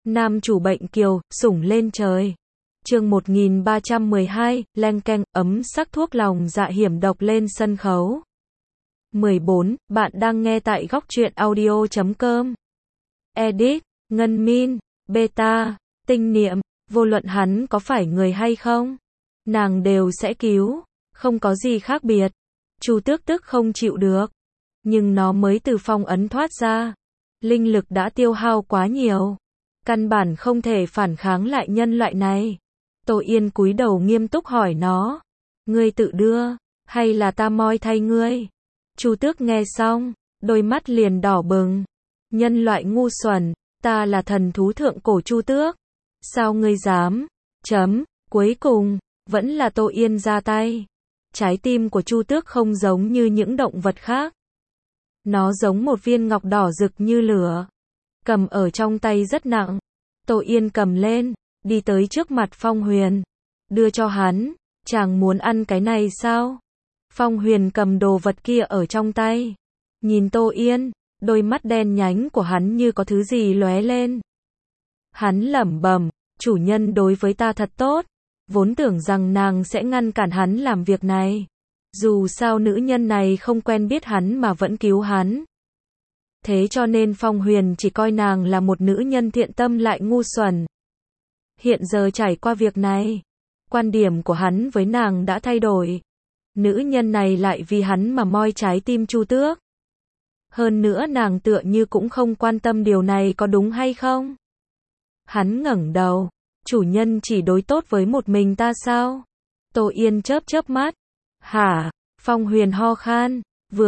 Nam chủ bệnh kiều, sủng lên trời. Chương 1312, leng keng, ấm sắc thuốc lòng dạ hiểm độc lên sân khấu. 14, bạn đang nghe tại góc truyện audio.com. Edit, Ngân Min, Beta, Tinh Niệm, vô luận hắn có phải người hay không, nàng đều sẽ cứu, không có gì khác biệt. Chu Tước tức không chịu được, nhưng nó mới từ phong ấn thoát ra, linh lực đã tiêu hao quá nhiều, căn bản không thể phản kháng lại nhân loại này. Tô Yên cúi đầu nghiêm túc hỏi nó, ngươi tự đưa, hay là ta moi thay ngươi? Chu Tước nghe xong, đôi mắt liền đỏ bừng. Nhân loại ngu xuẩn, ta là thần thú thượng cổ Chu Tước. Sao ngươi dám? Cuối cùng, vẫn là Tô Yên ra tay. Trái tim của Chu Tước không giống như những động vật khác. Nó giống một viên ngọc đỏ rực như lửa. Cầm ở trong tay rất nặng. Tô Yên cầm lên, đi tới trước mặt Phong Huyền. Đưa cho hắn, chàng muốn ăn cái này sao? Phong Huyền cầm đồ vật kia ở trong tay. Nhìn Tô Yên, đôi mắt đen nhánh của hắn như có thứ gì lóe lên. Hắn lẩm bẩm, chủ nhân đối với ta thật tốt. Vốn tưởng rằng nàng sẽ ngăn cản hắn làm việc này. Dù sao nữ nhân này không quen biết hắn mà vẫn cứu hắn. Thế cho nên Phong Huyền chỉ coi nàng là một nữ nhân thiện tâm lại ngu xuẩn. Hiện giờ trải qua việc này, quan điểm của hắn với nàng đã thay đổi. Nữ nhân này lại vì hắn mà moi trái tim Chu Tước. Hơn nữa nàng tựa như cũng không quan tâm điều này có đúng hay không. Hắn ngẩng đầu, chủ nhân chỉ đối tốt với một mình ta sao? Tô Yên chớp chớp mắt. Hả? Phong Huyền ho khan,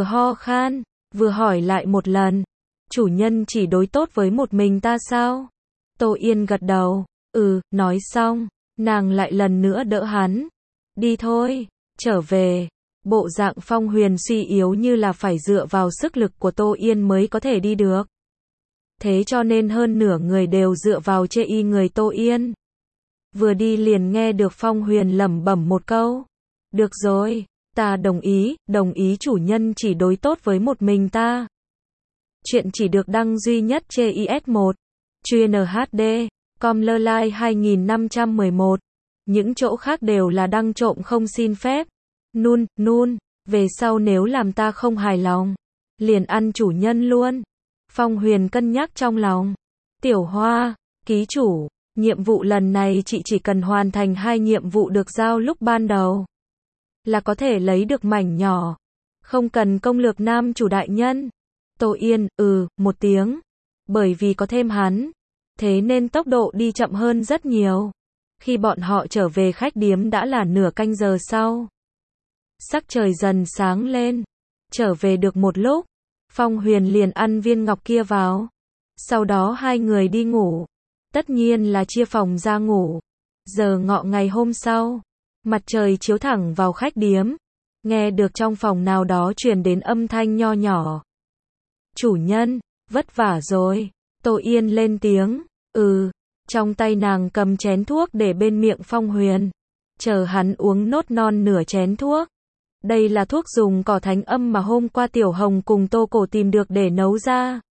vừa hỏi lại một lần. Chủ nhân chỉ đối tốt với một mình ta sao? Tô Yên gật đầu. Nói xong, nàng lại lần nữa đỡ hắn. Đi thôi, trở về. Bộ dạng Phong Huyền suy yếu như là phải dựa vào sức lực của Tô Yên mới có thể đi được. Thế cho nên hơn nửa người đều dựa vào chê y người Tô Yên. Vừa đi liền nghe được Phong Huyền lẩm bẩm một câu. Được rồi, ta đồng ý chủ nhân chỉ đối tốt với một mình ta. Chuyện chỉ được đăng duy nhất trên IS1. Chuyên HD, com.lline 2511. Những chỗ khác đều là đăng trộm không xin phép. Nun, về sau nếu làm ta không hài lòng, liền ăn chủ nhân luôn. Phong Huyền cân nhắc trong lòng. Tiểu Hoa, ký chủ, nhiệm vụ lần này chị chỉ cần hoàn thành 2 nhiệm vụ được giao lúc ban đầu, là có thể lấy được mảnh nhỏ. Không cần công lược nam chủ đại nhân. Tô Yên, một tiếng. Bởi vì có thêm hắn, thế nên tốc độ đi chậm hơn rất nhiều. Khi bọn họ trở về khách điếm đã là nửa canh giờ sau. Sắc trời dần sáng lên. Trở về được một lúc, Phong Huyền liền ăn viên ngọc kia vào. Sau đó hai người đi ngủ. Tất nhiên là chia phòng ra ngủ. Giờ ngọ ngày hôm sau, mặt trời chiếu thẳng vào khách điếm. Nghe được trong phòng nào đó truyền đến âm thanh nho nhỏ. Chủ nhân, vất vả rồi. Tô Yên lên tiếng. Trong tay nàng cầm chén thuốc để bên miệng Phong Huyền. Chờ hắn uống nốt non nửa chén thuốc. Đây là thuốc dùng cỏ thánh âm mà hôm qua Tiểu Hồng cùng Tô Cổ tìm được để nấu ra.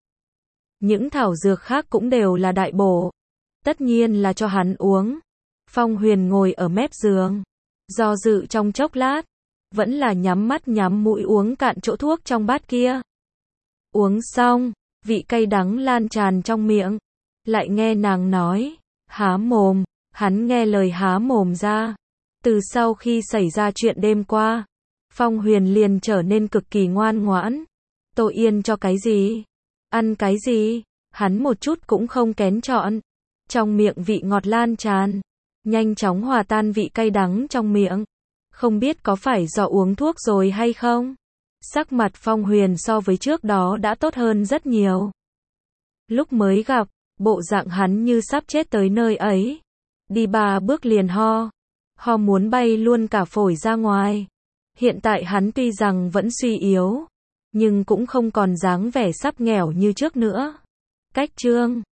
Những thảo dược khác cũng đều là đại bổ. Tất nhiên là cho hắn uống. Phong Huyền ngồi ở mép giường. Do dự trong chốc lát. Vẫn là nhắm mắt nhắm mũi uống cạn chỗ thuốc trong bát kia. Uống xong, vị cay đắng lan tràn trong miệng. Lại nghe nàng nói, há mồm. Hắn nghe lời há mồm ra. Từ sau khi xảy ra chuyện đêm qua, Phong Huyền liền trở nên cực kỳ ngoan ngoãn. Tô Yên cho cái gì? Ăn cái gì? Hắn một chút cũng không kén chọn. Trong miệng vị ngọt lan tràn, nhanh chóng hòa tan vị cay đắng trong miệng. Không biết có phải do uống thuốc rồi hay không? Sắc mặt Phong Huyền so với trước đó đã tốt hơn rất nhiều. Lúc mới gặp, bộ dạng hắn như sắp chết tới nơi ấy. Đi 3 bước liền ho muốn bay luôn cả phổi ra ngoài. Hiện tại hắn tuy rằng vẫn suy yếu, nhưng cũng không còn dáng vẻ sắp nghèo như trước nữa. Cách chương